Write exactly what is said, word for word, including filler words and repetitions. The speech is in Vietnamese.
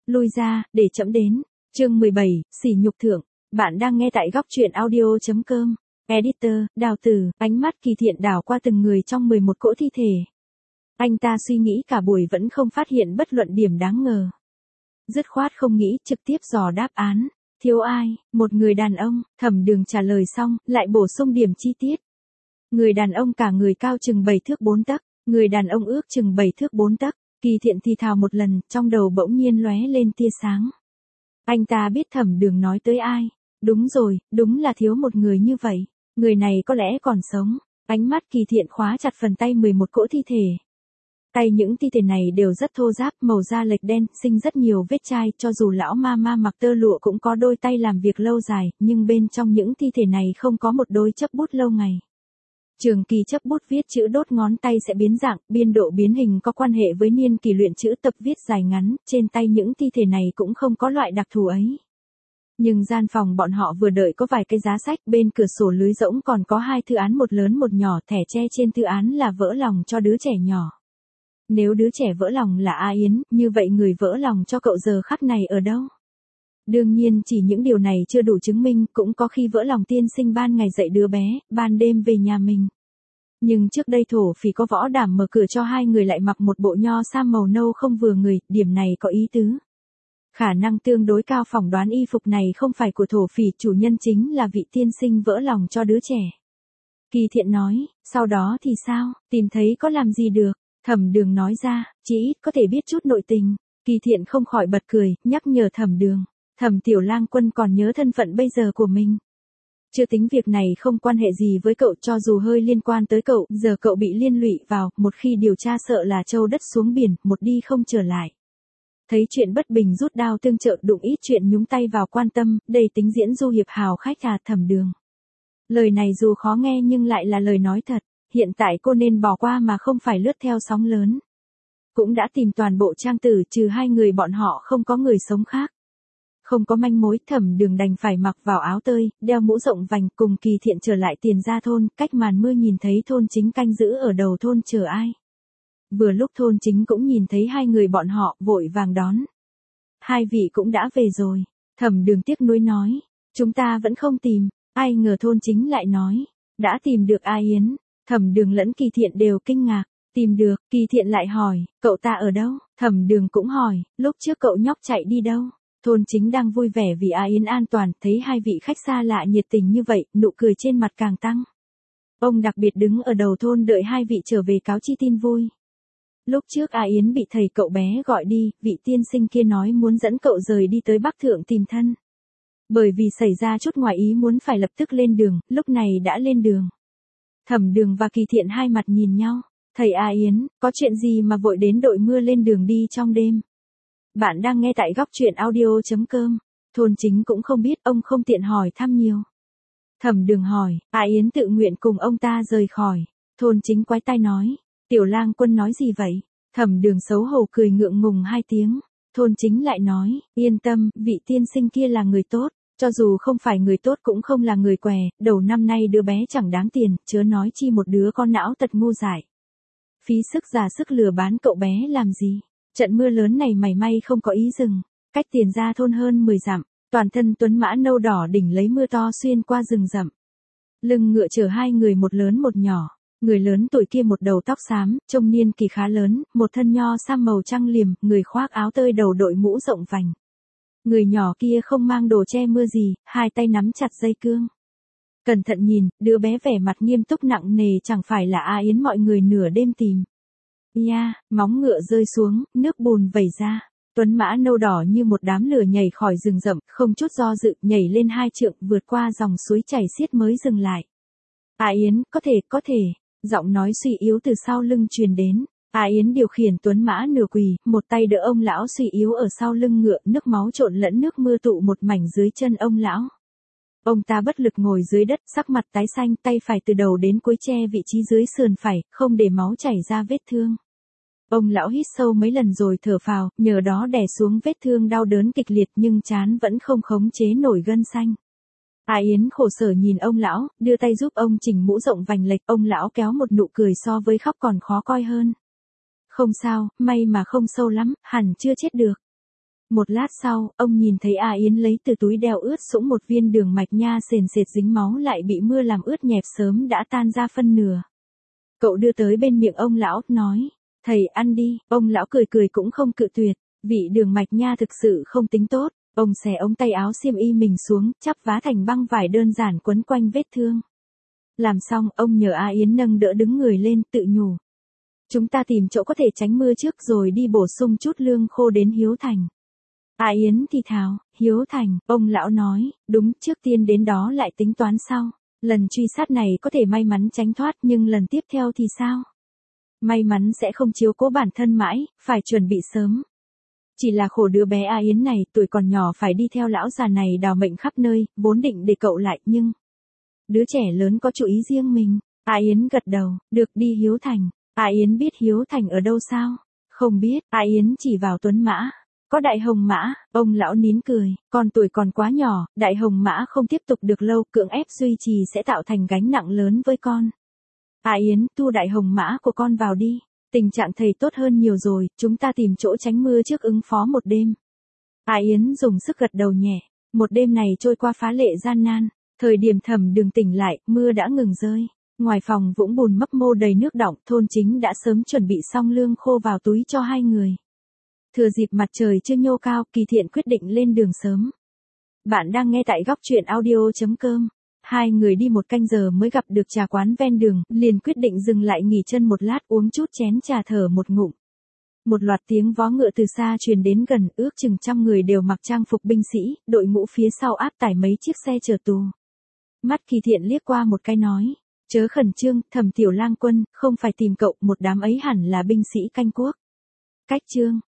lui ra, để trẫm đến. Chương mười bảy, sỉ nhục thượng. Bạn đang nghe tại góc truyện audio chấm com. Editor, Đào Tử, ánh mắt Kỳ Thiện đảo qua từng người trong mười một cỗ thi thể. Anh ta suy nghĩ cả buổi vẫn không phát hiện bất luận điểm đáng ngờ. Dứt khoát không nghĩ, trực tiếp dò đáp án. Thiếu ai, một người đàn ông. Thẩm Đường trả lời xong, lại bổ sung điểm chi tiết. Người đàn ông cả người cao chừng bảy thước bốn tấc, người đàn ông ước chừng bảy thước bốn tấc. Kỳ Thiện thì thào một lần, trong đầu bỗng nhiên lóe lên tia sáng. Anh ta biết Thẩm Đường nói tới ai. Đúng rồi, đúng là thiếu một người như vậy. Người này có lẽ còn sống. Ánh mắt Kỳ Thiện khóa chặt phần tay mười một cỗ thi thể. Tay những thi thể này đều rất thô ráp, màu da lệch đen, sinh rất nhiều vết chai, cho dù lão ma ma mặc tơ lụa cũng có đôi tay làm việc lâu dài, nhưng bên trong những thi thể này không có một đôi chấp bút lâu ngày. Trường kỳ chấp bút viết chữ đốt ngón tay sẽ biến dạng, biên độ biến hình có quan hệ với niên kỳ luyện chữ tập viết dài ngắn, trên tay những thi thể này cũng không có loại đặc thù ấy. Nhưng gian phòng bọn họ vừa đợi có vài cái giá sách, bên cửa sổ lưới rỗng còn có hai thư án, một lớn một nhỏ, thẻ tre trên thư án là vỡ lòng cho đứa trẻ nhỏ. Nếu đứa trẻ vỡ lòng là A Yến, như vậy người vỡ lòng cho cậu giờ khắc này ở đâu? Đương nhiên chỉ những điều này chưa đủ chứng minh, cũng có khi vỡ lòng tiên sinh ban ngày dạy đứa bé, ban đêm về nhà mình. Nhưng trước đây thổ phỉ có võ đảm mở cửa cho hai người lại mặc một bộ nho sam màu nâu không vừa người, điểm này có ý tứ. Khả năng tương đối cao phỏng đoán y phục này không phải của thổ phỉ, chủ nhân chính là vị tiên sinh vỡ lòng cho đứa trẻ. Kỳ Thiện nói, sau đó thì sao, tìm thấy có làm gì được? Thẩm Đường nói ra, chỉ ít có thể biết chút nội tình. Kỳ Thiện không khỏi bật cười, nhắc nhở Thẩm Đường. Thẩm Tiểu Lang Quân còn nhớ thân phận bây giờ của mình. Chưa tính việc này không quan hệ gì với cậu, cho dù hơi liên quan tới cậu, giờ cậu bị liên lụy vào, một khi điều tra sợ là châu đất xuống biển, một đi không trở lại. Thấy chuyện bất bình rút đao tương trợ, đụng ít chuyện nhúng tay vào quan tâm, đây tính diễn du hiệp hào khách à? Thẩm Đường. Lời này dù khó nghe nhưng lại là lời nói thật. Hiện tại cô nên bỏ qua mà không phải lướt theo sóng lớn. Cũng đã tìm toàn bộ trang tử, trừ hai người bọn họ không có người sống khác. Không có manh mối, Thẩm Đường đành phải mặc vào áo tơi, đeo mũ rộng vành, cùng Kỳ Thiện trở lại Tiền Gia thôn, cách màn mưa nhìn thấy thôn chính canh giữ ở đầu thôn chờ ai. Vừa lúc thôn chính cũng nhìn thấy hai người bọn họ, vội vàng đón. Hai vị cũng đã về rồi. Thẩm Đường tiếc nuối nói, chúng ta vẫn không tìm. Ai ngờ thôn chính lại nói, đã tìm được A Yến. Thẩm Đường lẫn Kỳ Thiện đều kinh ngạc. Tìm được, Kỳ Thiện lại hỏi, cậu ta ở đâu? Thẩm Đường cũng hỏi, lúc trước cậu nhóc chạy đi đâu? Thôn chính đang vui vẻ vì A Yến an toàn, thấy hai vị khách xa lạ nhiệt tình như vậy, nụ cười trên mặt càng tăng. Ông đặc biệt đứng ở đầu thôn đợi hai vị trở về cáo chi tin vui. Lúc trước A Yến bị thầy cậu bé gọi đi, vị tiên sinh kia nói muốn dẫn cậu rời đi tới Bắc Thượng tìm thân. Bởi vì xảy ra chút ngoài ý muốn phải lập tức lên đường, lúc này đã lên đường. Thẩm Đường và Kỳ Thiện hai mặt nhìn nhau. Thầy A Yến, có chuyện gì mà vội đến đội mưa lên đường đi trong đêm? Bạn đang nghe tại góc truyện audio chấm com. Thôn chính cũng không biết, ông không tiện hỏi thăm nhiều. Thẩm Đường hỏi, A Yến tự nguyện cùng ông ta rời khỏi. Thôn chính quái tai nói, Tiểu Lang Quân nói gì vậy? Thẩm Đường xấu hổ cười ngượng ngùng hai tiếng. Thôn chính lại nói, yên tâm, vị tiên sinh kia là người tốt. Cho dù không phải người tốt cũng không là người què, đầu năm nay đứa bé chẳng đáng tiền, chớ nói chi một đứa con não tật ngu dại. Phí sức già sức lừa bán cậu bé làm gì? Trận mưa lớn này mảy may không có ý dừng. Cách Tiền Gia thôn hơn mười dặm, toàn thân tuấn mã nâu đỏ đỉnh lấy mưa to xuyên qua rừng rậm. Lưng ngựa chở hai người một lớn một nhỏ. Người lớn tuổi kia một đầu tóc xám, trông niên kỳ khá lớn, một thân nho sam màu trăng liềm, người khoác áo tơi đầu đội mũ rộng vành. Người nhỏ kia không mang đồ che mưa gì, hai tay nắm chặt dây cương. Cẩn thận nhìn, đứa bé vẻ mặt nghiêm túc nặng nề chẳng phải là A Yến mọi người nửa đêm tìm. Nha, móng ngựa rơi xuống, nước bùn vẩy ra. Tuấn mã nâu đỏ như một đám lửa nhảy khỏi rừng rậm, không chút do dự, nhảy lên hai trượng, vượt qua dòng suối chảy xiết mới dừng lại. A Yến, có thể, có thể. Giọng nói suy yếu từ sau lưng truyền đến. A Yến điều khiển tuấn mã nửa quỳ, một tay đỡ ông lão suy yếu ở sau lưng ngựa, nước máu trộn lẫn nước mưa tụ một mảnh dưới chân ông lão. Ông ta bất lực ngồi dưới đất, sắc mặt tái xanh, tay phải từ đầu đến cuối che vị trí dưới sườn phải, không để máu chảy ra vết thương. Ông lão hít sâu mấy lần rồi thở phào, nhờ đó đè xuống vết thương đau đớn kịch liệt nhưng trán vẫn không khống chế nổi gân xanh. A Yến khổ sở nhìn ông lão, đưa tay giúp ông chỉnh mũ rộng vành lệch, ông lão kéo một nụ cười so với khóc còn khó coi hơn. Không sao, may mà không sâu lắm, hẳn chưa chết được. Một lát sau, ông nhìn thấy A Yến lấy từ túi đeo ướt sũng một viên đường mạch nha sền sệt dính máu lại bị mưa làm ướt nhẹp sớm đã tan ra phân nửa. Cậu đưa tới bên miệng ông lão, nói, thầy ăn đi, ông lão cười cười cũng không cự tuyệt, vị đường mạch nha thực sự không tính tốt, ông xẻ ống tay áo xiêm y mình xuống, chắp vá thành băng vải đơn giản quấn quanh vết thương. Làm xong, ông nhờ A Yến nâng đỡ đứng người lên, tự nhủ. Chúng ta tìm chỗ có thể tránh mưa trước rồi đi bổ sung chút lương khô đến Hiếu Thành. A Yến thì thào, Hiếu Thành, ông lão nói, đúng, trước tiên đến đó lại tính toán sau. Lần truy sát này có thể may mắn tránh thoát nhưng lần tiếp theo thì sao? May mắn sẽ không chiếu cố bản thân mãi, phải chuẩn bị sớm. Chỉ là khổ đứa bé A Yến này, tuổi còn nhỏ phải đi theo lão già này đào mệnh khắp nơi, vốn định để cậu lại nhưng... Đứa trẻ lớn có chủ ý riêng mình. A Yến gật đầu, được đi Hiếu Thành. A Yến biết Hiếu Thành ở đâu sao? Không biết, A Yến chỉ vào Tuấn Mã. Có Đại Hồng Mã, ông lão nín cười, con tuổi còn quá nhỏ, Đại Hồng Mã không tiếp tục được lâu, cưỡng ép duy trì sẽ tạo thành gánh nặng lớn với con. A Yến, thu Đại Hồng Mã của con vào đi. Tình trạng thầy tốt hơn nhiều rồi, chúng ta tìm chỗ tránh mưa trước ứng phó một đêm. A Yến dùng sức gật đầu nhẹ, một đêm này trôi qua phá lệ gian nan. Thời điểm Thẩm Đường tỉnh lại, mưa đã ngừng rơi. Ngoài phòng vũng bùn mấp mô đầy nước đọng, thôn chính đã sớm chuẩn bị xong lương khô vào túi cho hai người. Thừa dịp mặt trời chưa nhô cao, Kỳ Thiện quyết định lên đường sớm. Bạn đang nghe tại góc truyện audio chấm com. Hai người đi một canh giờ mới gặp được trà quán ven đường, liền quyết định dừng lại nghỉ chân một lát uống chút chén trà thở một ngụm. Một loạt tiếng vó ngựa từ xa truyền đến gần, ước chừng trăm người đều mặc trang phục binh sĩ, đội ngũ phía sau áp tải mấy chiếc xe chở tù. Mắt Kỳ Thiện liếc qua một cái nói, chớ khẩn trương, Thẩm tiểu lang quân, không phải tìm cậu, một đám ấy hẳn là binh sĩ canh quốc. Cách chương